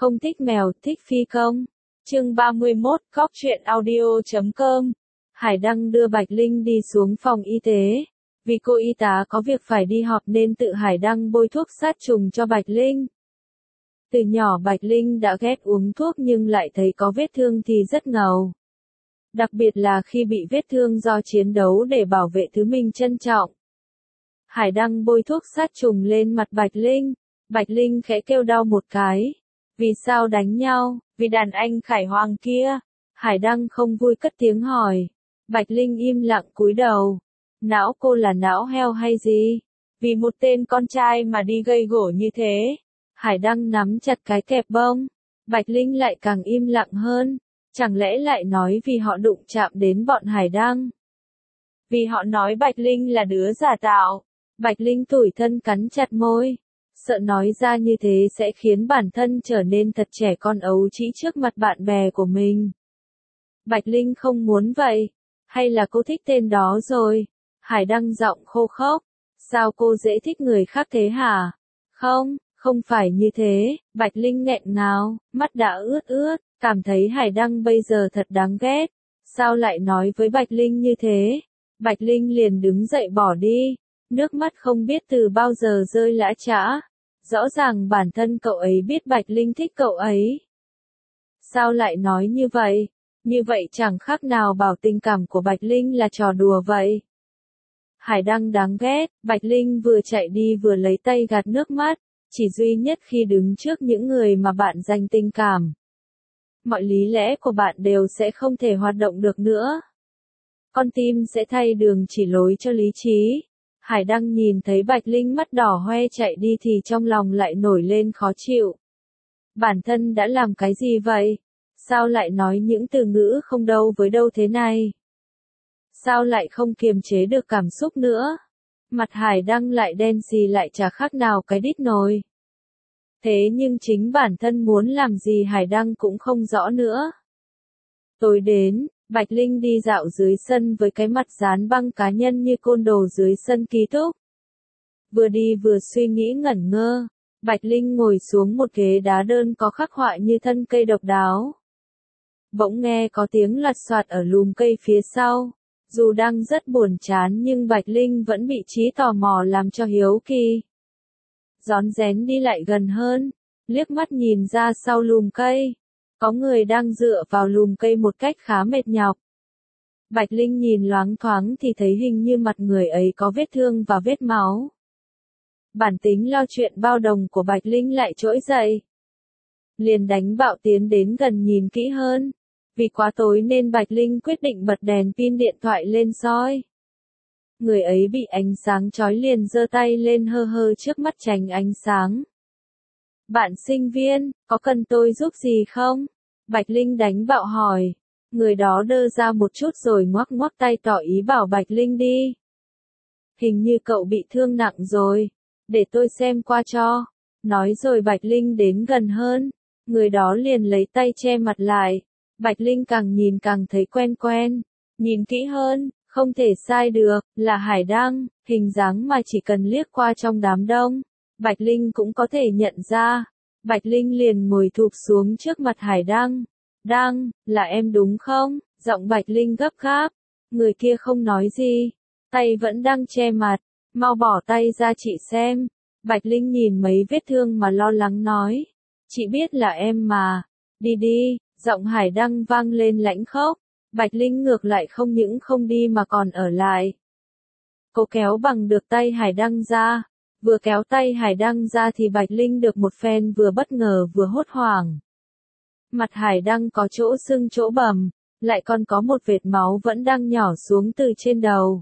Không thích mèo, thích phi công. Chương 31, Cóc truyện audio.com. Hải Đăng đưa Bạch Linh đi xuống phòng y tế. Vì cô y tá có việc phải đi họp nên tự Hải Đăng bôi thuốc sát trùng cho Bạch Linh. Từ nhỏ Bạch Linh đã ghét uống thuốc nhưng lại thấy có vết thương thì rất ngầu. Đặc biệt là khi bị vết thương do chiến đấu để bảo vệ thứ mình trân trọng. Hải Đăng bôi thuốc sát trùng lên mặt Bạch Linh. Bạch Linh khẽ kêu đau một cái. Vì sao đánh nhau? Vì đàn anh Khải Hoàng kia. Hải Đăng không vui cất tiếng hỏi. Bạch Linh im lặng cúi đầu. Não cô là não heo hay gì? Vì một tên con trai mà đi gây gổ như thế. Hải Đăng nắm chặt cái kẹp bông. Bạch Linh lại càng im lặng hơn. Chẳng lẽ lại nói vì họ đụng chạm đến bọn Hải Đăng? Vì họ nói Bạch Linh là đứa giả tạo. Bạch Linh tủi thân cắn chặt môi. Sợ nói ra như thế sẽ khiến bản thân trở nên thật trẻ con ấu trĩ trước mặt bạn bè của mình. Bạch Linh không muốn vậy. Hay là cô thích tên đó rồi? Hải Đăng giọng khô khốc. Sao cô dễ thích người khác thế hả? Không, không phải như thế. Bạch Linh nghẹn ngào, mắt đã ướt ướt, cảm thấy Hải Đăng bây giờ thật đáng ghét. Sao lại nói với Bạch Linh như thế? Bạch Linh liền đứng dậy bỏ đi. Nước mắt không biết từ bao giờ rơi lã chã. Rõ ràng bản thân cậu ấy biết Bạch Linh thích cậu ấy. Sao lại nói như vậy? Như vậy chẳng khác nào bảo tình cảm của Bạch Linh là trò đùa vậy. Hải Đăng đáng ghét, Bạch Linh vừa chạy đi vừa lấy tay gạt nước mắt, chỉ duy nhất khi đứng trước những người mà bạn dành tình cảm. Mọi lý lẽ của bạn đều sẽ không thể hoạt động được nữa. Con tim sẽ thay đường chỉ lối cho lý trí. Hải Đăng nhìn thấy Bạch Linh mắt đỏ hoe chạy đi thì trong lòng lại nổi lên khó chịu. Bản thân đã làm cái gì vậy? Sao lại nói những từ ngữ không đâu với đâu thế này? Sao lại không kiềm chế được cảm xúc nữa? Mặt Hải Đăng lại đen xì lại chả khác nào cái đít nồi. Thế nhưng chính bản thân muốn làm gì Hải Đăng cũng không rõ nữa. Tối đến, Bạch Linh đi dạo dưới sân với cái mặt dán băng cá nhân như côn đồ dưới sân ký túc. Vừa đi vừa suy nghĩ ngẩn ngơ, Bạch Linh ngồi xuống một ghế đá đơn có khắc họa như thân cây độc đáo. Bỗng nghe có tiếng lặt xoạt ở lùm cây phía sau. Dù đang rất buồn chán nhưng Bạch Linh vẫn bị trí tò mò làm cho hiếu kỳ. Rón rén đi lại gần hơn, liếc mắt nhìn ra sau lùm cây. Có người đang dựa vào lùm cây một cách khá mệt nhọc. Bạch Linh nhìn loáng thoáng thì thấy hình như mặt người ấy có vết thương và vết máu. Bản tính lo chuyện bao đồng của Bạch Linh lại trỗi dậy. Liền đánh bạo tiến đến gần nhìn kỹ hơn. Vì quá tối nên Bạch Linh quyết định bật đèn pin điện thoại lên soi. Người ấy bị ánh sáng chói liền giơ tay lên hơ hơ trước mắt tránh ánh sáng. Bạn sinh viên, có cần tôi giúp gì không? Bạch Linh đánh bạo hỏi. Người đó đơ ra một chút rồi ngoắc ngoắc tay tỏ ý bảo Bạch Linh đi. Hình như cậu bị thương nặng rồi. Để tôi xem qua cho. Nói rồi Bạch Linh đến gần hơn. Người đó liền lấy tay che mặt lại. Bạch Linh càng nhìn càng thấy quen quen. Nhìn kỹ hơn, không thể sai được, là Hải Đăng, hình dáng mà chỉ cần liếc qua trong đám đông. Bạch Linh cũng có thể nhận ra. Bạch Linh liền ngồi thụp xuống trước mặt Hải Đăng. Đăng, là em đúng không? Giọng Bạch Linh gấp gáp. Người kia không nói gì. Tay vẫn đang che mặt. Mau bỏ tay ra chị xem. Bạch Linh nhìn mấy vết thương mà lo lắng nói. Chị biết là em mà. Đi đi, giọng Hải Đăng vang lên lãnh khốc. Bạch Linh ngược lại không những không đi mà còn ở lại. Cô kéo bằng được tay Hải Đăng ra. Vừa kéo tay Hải Đăng ra thì Bạch Linh được một phen vừa bất ngờ vừa hốt hoảng. Mặt Hải Đăng có chỗ sưng chỗ bầm, lại còn có một vệt máu vẫn đang nhỏ xuống từ trên đầu.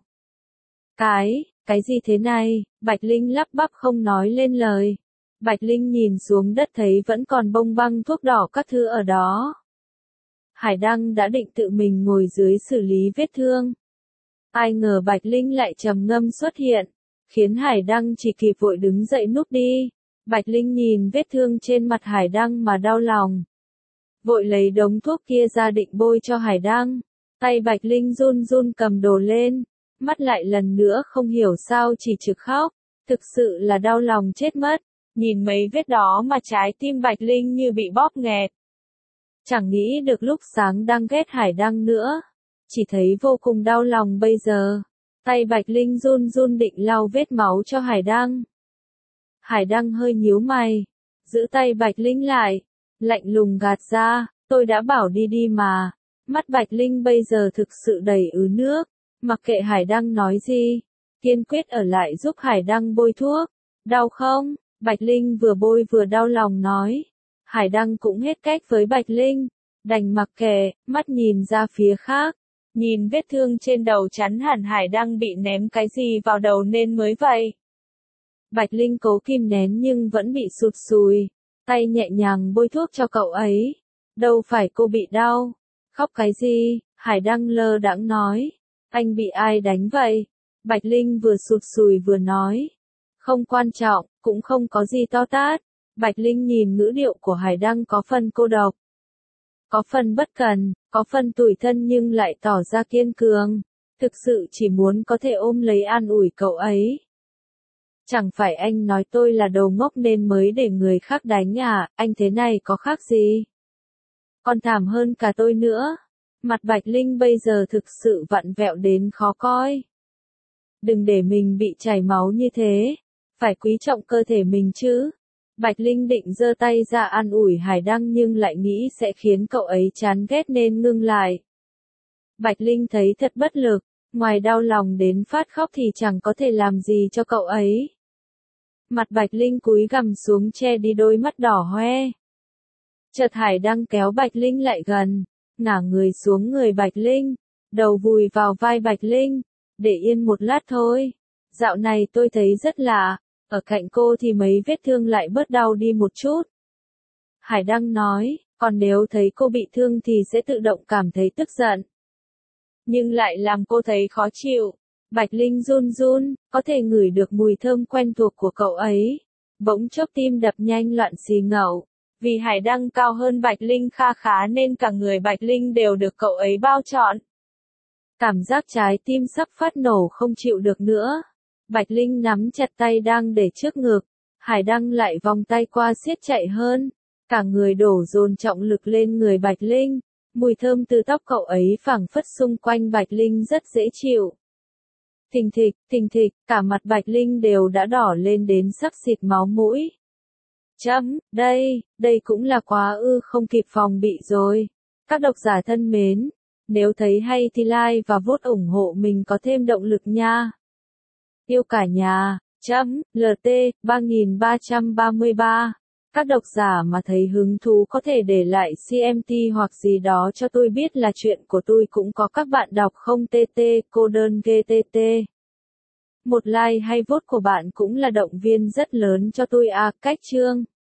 Cái gì thế này? Bạch Linh lắp bắp không nói lên lời. Bạch Linh nhìn xuống đất thấy vẫn còn bông băng thuốc đỏ các thứ ở đó. Hải Đăng đã định tự mình ngồi dưới xử lý vết thương. Ai ngờ Bạch Linh lại trầm ngâm xuất hiện, khiến Hải Đăng chỉ kịp vội đứng dậy núp đi. Bạch Linh nhìn vết thương trên mặt Hải Đăng mà đau lòng. Vội lấy đống thuốc kia ra định bôi cho Hải Đăng. Tay Bạch Linh run run cầm đồ lên. Mắt lại lần nữa không hiểu sao chỉ trực khóc. Thực sự là đau lòng chết mất. Nhìn mấy vết đó mà trái tim Bạch Linh như bị bóp nghẹt. Chẳng nghĩ được lúc sáng đang ghét Hải Đăng nữa. Chỉ thấy vô cùng đau lòng bây giờ. Tay Bạch Linh run run định lau vết máu cho Hải Đăng. Hải Đăng hơi nhíu mày. Giữ tay Bạch Linh lại. Lạnh lùng gạt ra, tôi đã bảo đi đi mà. Mắt Bạch Linh bây giờ thực sự đầy ứ nước. Mặc kệ Hải Đăng nói gì. Kiên quyết ở lại giúp Hải Đăng bôi thuốc. Đau không? Bạch Linh vừa bôi vừa đau lòng nói. Hải Đăng cũng hết cách với Bạch Linh. Đành mặc kệ, mắt nhìn ra phía khác. Nhìn vết thương trên đầu chắn hẳn Hải Đăng bị ném cái gì vào đầu nên mới vậy. Bạch Linh cố kìm nén nhưng vẫn bị sụt sùi. Tay nhẹ nhàng bôi thuốc cho cậu ấy. Đâu phải cô bị đau. Khóc cái gì? Hải Đăng lơ đãng nói. Anh bị ai đánh vậy? Bạch Linh vừa sụt sùi vừa nói. Không quan trọng, cũng không có gì to tát. Bạch Linh nhìn ngữ điệu của Hải Đăng có phần cô độc. Có phần bất cần, có phần tủi thân nhưng lại tỏ ra kiên cường. Thực sự chỉ muốn có thể ôm lấy an ủi cậu ấy. Chẳng phải anh nói tôi là đồ ngốc nên mới để người khác đánh à, anh thế này có khác gì? Còn thảm hơn cả tôi nữa. Mặt Bạch Linh bây giờ thực sự vặn vẹo đến khó coi. Đừng để mình bị chảy máu như thế. Phải quý trọng cơ thể mình chứ. Bạch Linh định giơ tay ra an ủi Hải Đăng nhưng lại nghĩ sẽ khiến cậu ấy chán ghét nên ngưng lại. Bạch Linh thấy thật bất lực, ngoài đau lòng đến phát khóc thì chẳng có thể làm gì cho cậu ấy. Mặt Bạch Linh cúi gằm xuống che đi đôi mắt đỏ hoe. Chợt Hải Đăng kéo Bạch Linh lại gần, ngả người xuống người Bạch Linh, đầu vùi vào vai Bạch Linh, để yên một lát thôi. Dạo này tôi thấy rất lạ. Ở cạnh cô thì mấy vết thương lại bớt đau đi một chút. Hải Đăng nói, còn nếu thấy cô bị thương thì sẽ tự động cảm thấy tức giận. Nhưng lại làm cô thấy khó chịu. Bạch Linh run run, có thể ngửi được mùi thơm quen thuộc của cậu ấy. Bỗng chốc tim đập nhanh loạn xì ngầu. Vì Hải Đăng cao hơn Bạch Linh kha khá nên cả người Bạch Linh đều được cậu ấy bao trọn. Cảm giác trái tim sắp phát nổ không chịu được nữa. Bạch Linh nắm chặt tay đang để trước ngực, Hải Đăng lại vòng tay qua siết chạy hơn, cả người đổ dồn trọng lực lên người Bạch Linh, mùi thơm từ tóc cậu ấy phảng phất xung quanh Bạch Linh rất dễ chịu. Thình thịch, cả mặt Bạch Linh đều đã đỏ lên đến sắp xịt máu mũi. Đây cũng là quá không kịp phòng bị rồi. Các độc giả thân mến, nếu thấy hay thì like và vote ủng hộ mình có thêm động lực nha. Yêu cả nhà, LT, 3333. Các độc giả mà thấy hứng thú có thể để lại CMT hoặc gì đó cho tôi biết là chuyện của tôi cũng có các bạn đọc không TT, cô đơn GTT. Một like hay vote của bạn cũng là động viên rất lớn cho tôi cách chương.